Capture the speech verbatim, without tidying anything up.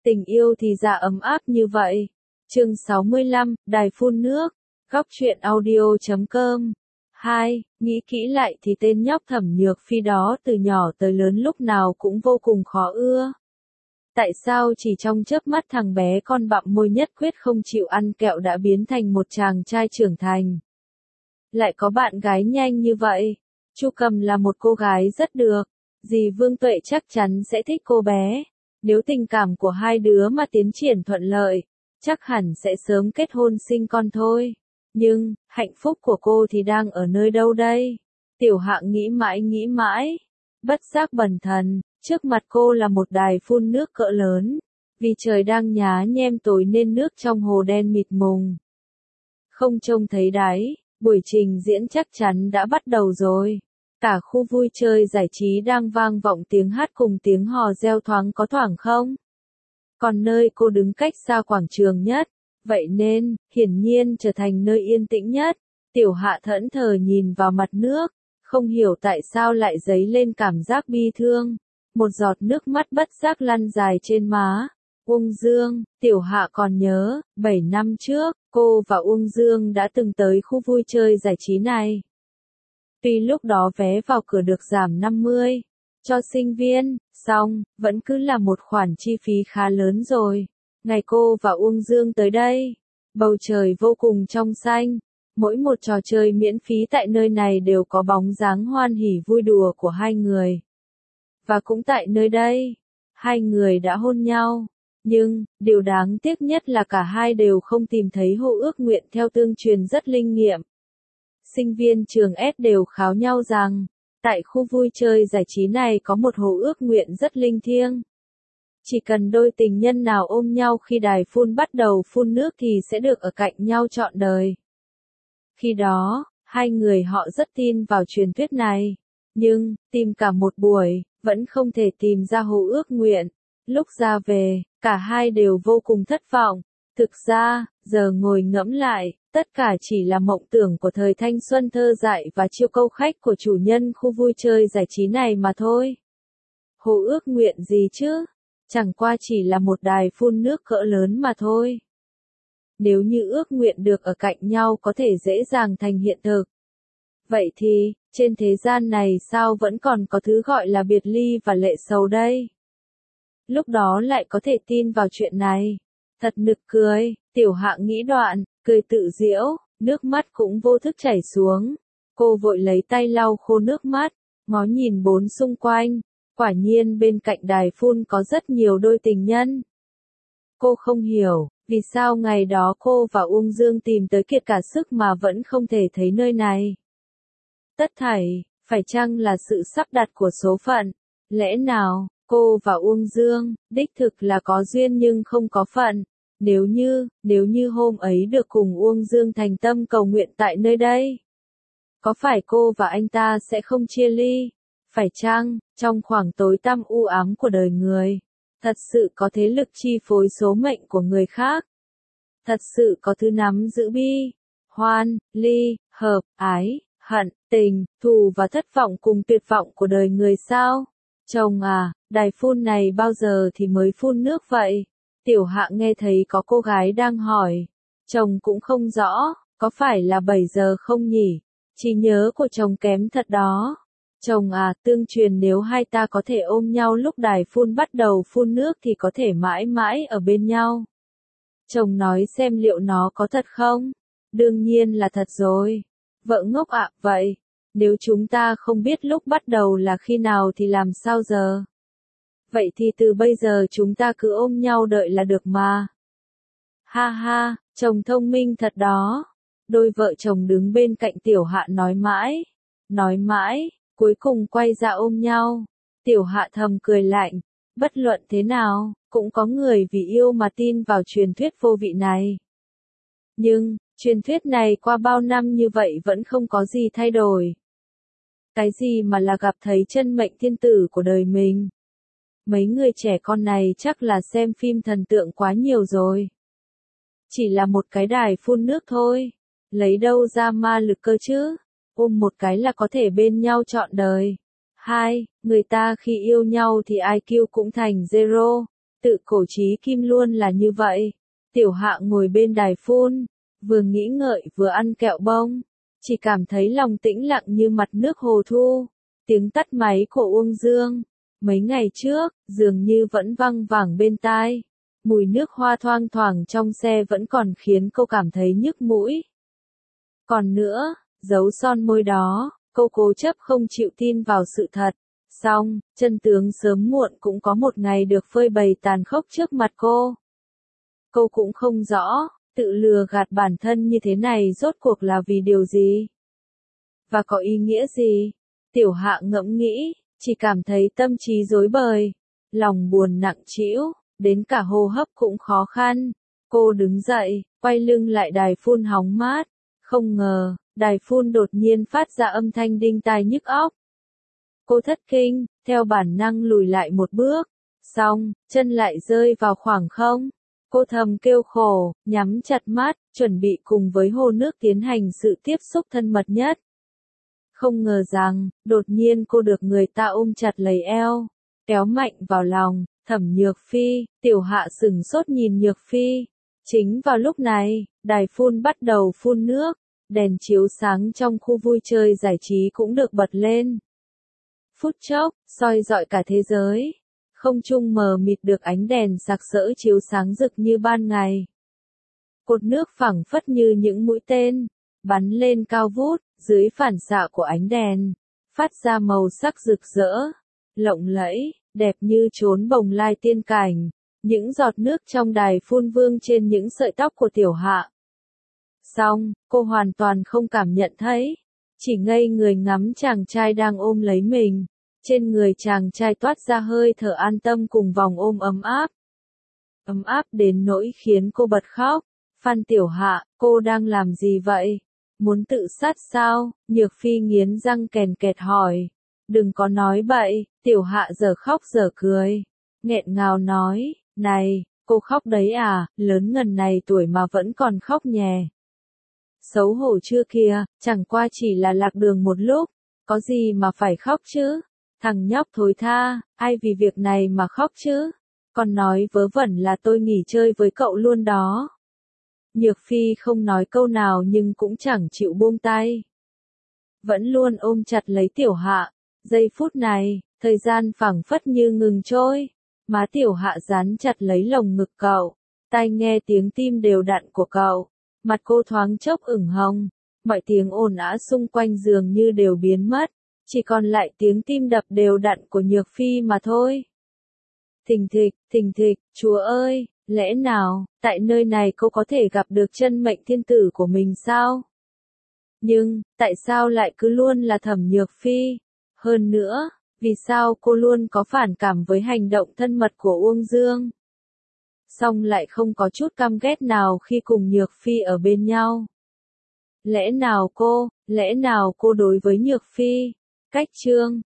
Tình yêu thì ra ấm áp như vậy. Chương sáu mươi lăm, Đài phun nước. Góc truyện audio chấm com. hai. Nghĩ kỹ lại thì tên nhóc Thẩm Nhược Phi đó từ nhỏ tới lớn lúc nào cũng vô cùng khó ưa. Tại sao chỉ trong chớp mắt thằng bé con bặm môi nhất quyết không chịu ăn kẹo đã biến thành một chàng trai trưởng thành? Lại có bạn gái nhanh như vậy. Chu Cầm là một cô gái rất được. Dì Vương Tuệ chắc chắn sẽ thích cô bé. Nếu tình cảm của hai đứa mà tiến triển thuận lợi, chắc hẳn sẽ sớm kết hôn sinh con thôi. Nhưng, hạnh phúc của cô thì đang ở nơi đâu đây? Tiểu Hạng nghĩ mãi nghĩ mãi. Bất giác bần thần, trước mặt cô là một đài phun nước cỡ lớn. Vì trời đang nhá nhem tối nên nước trong hồ đen mịt mùng. Không trông thấy đáy, buổi trình diễn chắc chắn đã bắt đầu rồi. Cả khu vui chơi giải trí đang vang vọng tiếng hát cùng tiếng hò reo thoáng có thoảng không? Còn nơi cô đứng cách xa quảng trường nhất, vậy nên, hiển nhiên trở thành nơi yên tĩnh nhất. Tiểu Hạ thẫn thờ nhìn vào mặt nước, không hiểu tại sao lại dấy lên cảm giác bi thương. Một giọt nước mắt bất giác lăn dài trên má. Uông Dương, Tiểu Hạ còn nhớ, bảy năm trước, cô và Uông Dương đã từng tới khu vui chơi giải trí này. Tuy lúc đó vé vào cửa được giảm năm mươi cho sinh viên, song, vẫn cứ là một khoản chi phí khá lớn rồi. Ngày cô và Uông Dương tới đây, bầu trời vô cùng trong xanh. Mỗi một trò chơi miễn phí tại nơi này đều có bóng dáng hoan hỉ vui đùa của hai người. Và cũng tại nơi đây, hai người đã hôn nhau. Nhưng, điều đáng tiếc nhất là cả hai đều không tìm thấy hộ ước nguyện theo tương truyền rất linh nghiệm. Sinh viên trường S đều kháo nhau rằng, tại khu vui chơi giải trí này có một hồ ước nguyện rất linh thiêng. Chỉ cần đôi tình nhân nào ôm nhau khi đài phun bắt đầu phun nước thì sẽ được ở cạnh nhau trọn đời. Khi đó, hai người họ rất tin vào truyền thuyết này. Nhưng, tìm cả một buổi, vẫn không thể tìm ra hồ ước nguyện. Lúc ra về, cả hai đều vô cùng thất vọng. Thực ra, giờ ngồi ngẫm lại, tất cả chỉ là mộng tưởng của thời thanh xuân thơ dại và chiêu câu khách của chủ nhân khu vui chơi giải trí này mà thôi. Hồ ước nguyện gì chứ? Chẳng qua chỉ là một đài phun nước cỡ lớn mà thôi. Nếu như ước nguyện được ở cạnh nhau có thể dễ dàng thành hiện thực. Vậy thì, trên thế gian này sao vẫn còn có thứ gọi là biệt ly và lệ sầu đây? Lúc đó lại có thể tin vào chuyện này. Thật nực cười, Tiểu Hạng nghĩ đoạn, cười tự giễu, nước mắt cũng vô thức chảy xuống. Cô vội lấy tay lau khô nước mắt, ngó nhìn bốn xung quanh. Quả nhiên bên cạnh đài phun có rất nhiều đôi tình nhân. Cô không hiểu, vì sao ngày đó cô và Uông Dương tìm tới kiệt cả sức mà vẫn không thể thấy nơi này. Tất thảy, phải chăng là sự sắp đặt của số phận? Lẽ nào, cô và Uông Dương, đích thực là có duyên nhưng không có phận? Nếu như, nếu như hôm ấy được cùng Uông Dương thành tâm cầu nguyện tại nơi đây, có phải cô và anh ta sẽ không chia ly? Phải chăng, trong khoảng tối tăm u ám của đời người, thật sự có thế lực chi phối số mệnh của người khác? Thật sự có thứ nắm giữ bi, hoan, ly, hợp, ái, hận, tình, thù và thất vọng cùng tuyệt vọng của đời người sao? Chồng à, đài phun này bao giờ thì mới phun nước vậy? Tiểu Hạng nghe thấy có cô gái đang hỏi. Chồng cũng không rõ, có phải là bảy giờ không nhỉ? Trí nhớ của chồng kém thật đó. Chồng à, tương truyền nếu hai ta có thể ôm nhau lúc đài phun bắt đầu phun nước thì có thể mãi mãi ở bên nhau. Chồng nói xem liệu nó có thật không? Đương nhiên là thật rồi. Vợ ngốc ạ, vậy, nếu chúng ta không biết lúc bắt đầu là khi nào thì làm sao giờ? Vậy thì từ bây giờ chúng ta cứ ôm nhau đợi là được mà. Ha ha, chồng thông minh thật đó. Đôi vợ chồng đứng bên cạnh Tiểu Hạ nói mãi, nói mãi, cuối cùng quay ra ôm nhau. Tiểu Hạ thầm cười lạnh, bất luận thế nào, cũng có người vì yêu mà tin vào truyền thuyết vô vị này. Nhưng, truyền thuyết này qua bao năm như vậy vẫn không có gì thay đổi. Cái gì mà là gặp thấy chân mệnh thiên tử của đời mình. Mấy người trẻ con này chắc là xem phim thần tượng quá nhiều rồi. Chỉ là một cái đài phun nước thôi. Lấy đâu ra ma lực cơ chứ? Ôm một cái là có thể bên nhau trọn đời. Hai, người ta khi yêu nhau thì i kiu cũng thành zero. Tự cổ chí kim luôn là như vậy. Tiểu Hạ ngồi bên đài phun, vừa nghĩ ngợi vừa ăn kẹo bông, chỉ cảm thấy lòng tĩnh lặng như mặt nước hồ thu. Tiếng tắt máy của Uông Dương, mấy ngày trước, dường như vẫn văng vẳng bên tai. Mùi nước hoa thoang thoảng trong xe vẫn còn khiến cô cảm thấy nhức mũi. Còn nữa, dấu son môi đó, cô cố chấp không chịu tin vào sự thật. Xong, chân tướng sớm muộn cũng có một ngày được phơi bày tàn khốc trước mặt cô. Cô cũng không rõ, tự lừa gạt bản thân như thế này rốt cuộc là vì điều gì? Và có ý nghĩa gì? Tiểu Hạ ngẫm nghĩ, chỉ cảm thấy tâm trí rối bời, lòng buồn nặng trĩu, đến cả hô hấp cũng khó khăn. Cô đứng dậy, quay lưng lại đài phun hóng mát. Không ngờ, đài phun đột nhiên phát ra âm thanh đinh tai nhức óc. Cô thất kinh, theo bản năng lùi lại một bước. Xong, chân lại rơi vào khoảng không. Cô thầm kêu khổ, nhắm chặt mắt, chuẩn bị cùng với hồ nước tiến hành sự tiếp xúc thân mật nhất. Không ngờ rằng, đột nhiên cô được người ta ôm chặt lấy eo, kéo mạnh vào lòng. Thẩm Nhược Phi, Tiểu Hạ sửng sốt nhìn Nhược Phi. Chính vào lúc này, đài phun bắt đầu phun nước, đèn chiếu sáng trong khu vui chơi giải trí cũng được bật lên. Phút chốc, soi rọi cả thế giới. Không trung mờ mịt được ánh đèn sặc sỡ chiếu sáng rực như ban ngày. Cột nước phẳng phất như những mũi tên, bắn lên cao vút, dưới phản xạ của ánh đèn, phát ra màu sắc rực rỡ, lộng lẫy, đẹp như chốn bồng lai tiên cảnh. Những giọt nước trong đài phun vương trên những sợi tóc của Tiểu Hạ. Xong, cô hoàn toàn không cảm nhận thấy, chỉ ngây người ngắm chàng trai đang ôm lấy mình. Trên người chàng trai toát ra hơi thở an tâm cùng vòng ôm ấm áp. Ấm áp đến nỗi khiến cô bật khóc. Phan Tiểu Hạ, cô đang làm gì vậy? Muốn tự sát sao? Nhược Phi nghiến răng kèn kẹt hỏi. Đừng có nói bậy. Tiểu Hạ giờ khóc giờ cười. Nghẹn ngào nói, này, cô khóc đấy à, lớn ngần này tuổi mà vẫn còn khóc nhè. Xấu hổ chưa kìa, chẳng qua chỉ là lạc đường một lúc, có gì mà phải khóc chứ? Thằng nhóc thối tha, ai vì việc này mà khóc chứ? Còn nói vớ vẩn là tôi nghỉ chơi với cậu luôn đó. Nhược Phi không nói câu nào nhưng cũng chẳng chịu buông tay. Vẫn luôn ôm chặt lấy Tiểu Hạ. Giây phút này, thời gian phảng phất như ngừng trôi. Má Tiểu Hạ dán chặt lấy lồng ngực cậu. Tai nghe tiếng tim đều đặn của cậu. Mặt cô thoáng chốc ửng hồng. Mọi tiếng ồn ào xung quanh dường như đều biến mất. Chỉ còn lại tiếng tim đập đều đặn của Nhược Phi mà thôi. Thình thịch, thình thịch, Chúa ơi, lẽ nào, tại nơi này cô có thể gặp được chân mệnh thiên tử của mình sao? Nhưng, tại sao lại cứ luôn là Thẩm Nhược Phi? Hơn nữa, vì sao cô luôn có phản cảm với hành động thân mật của Uông Dương? Song lại không có chút căm ghét nào khi cùng Nhược Phi ở bên nhau. Lẽ nào cô, lẽ nào cô đối với Nhược Phi, cách chương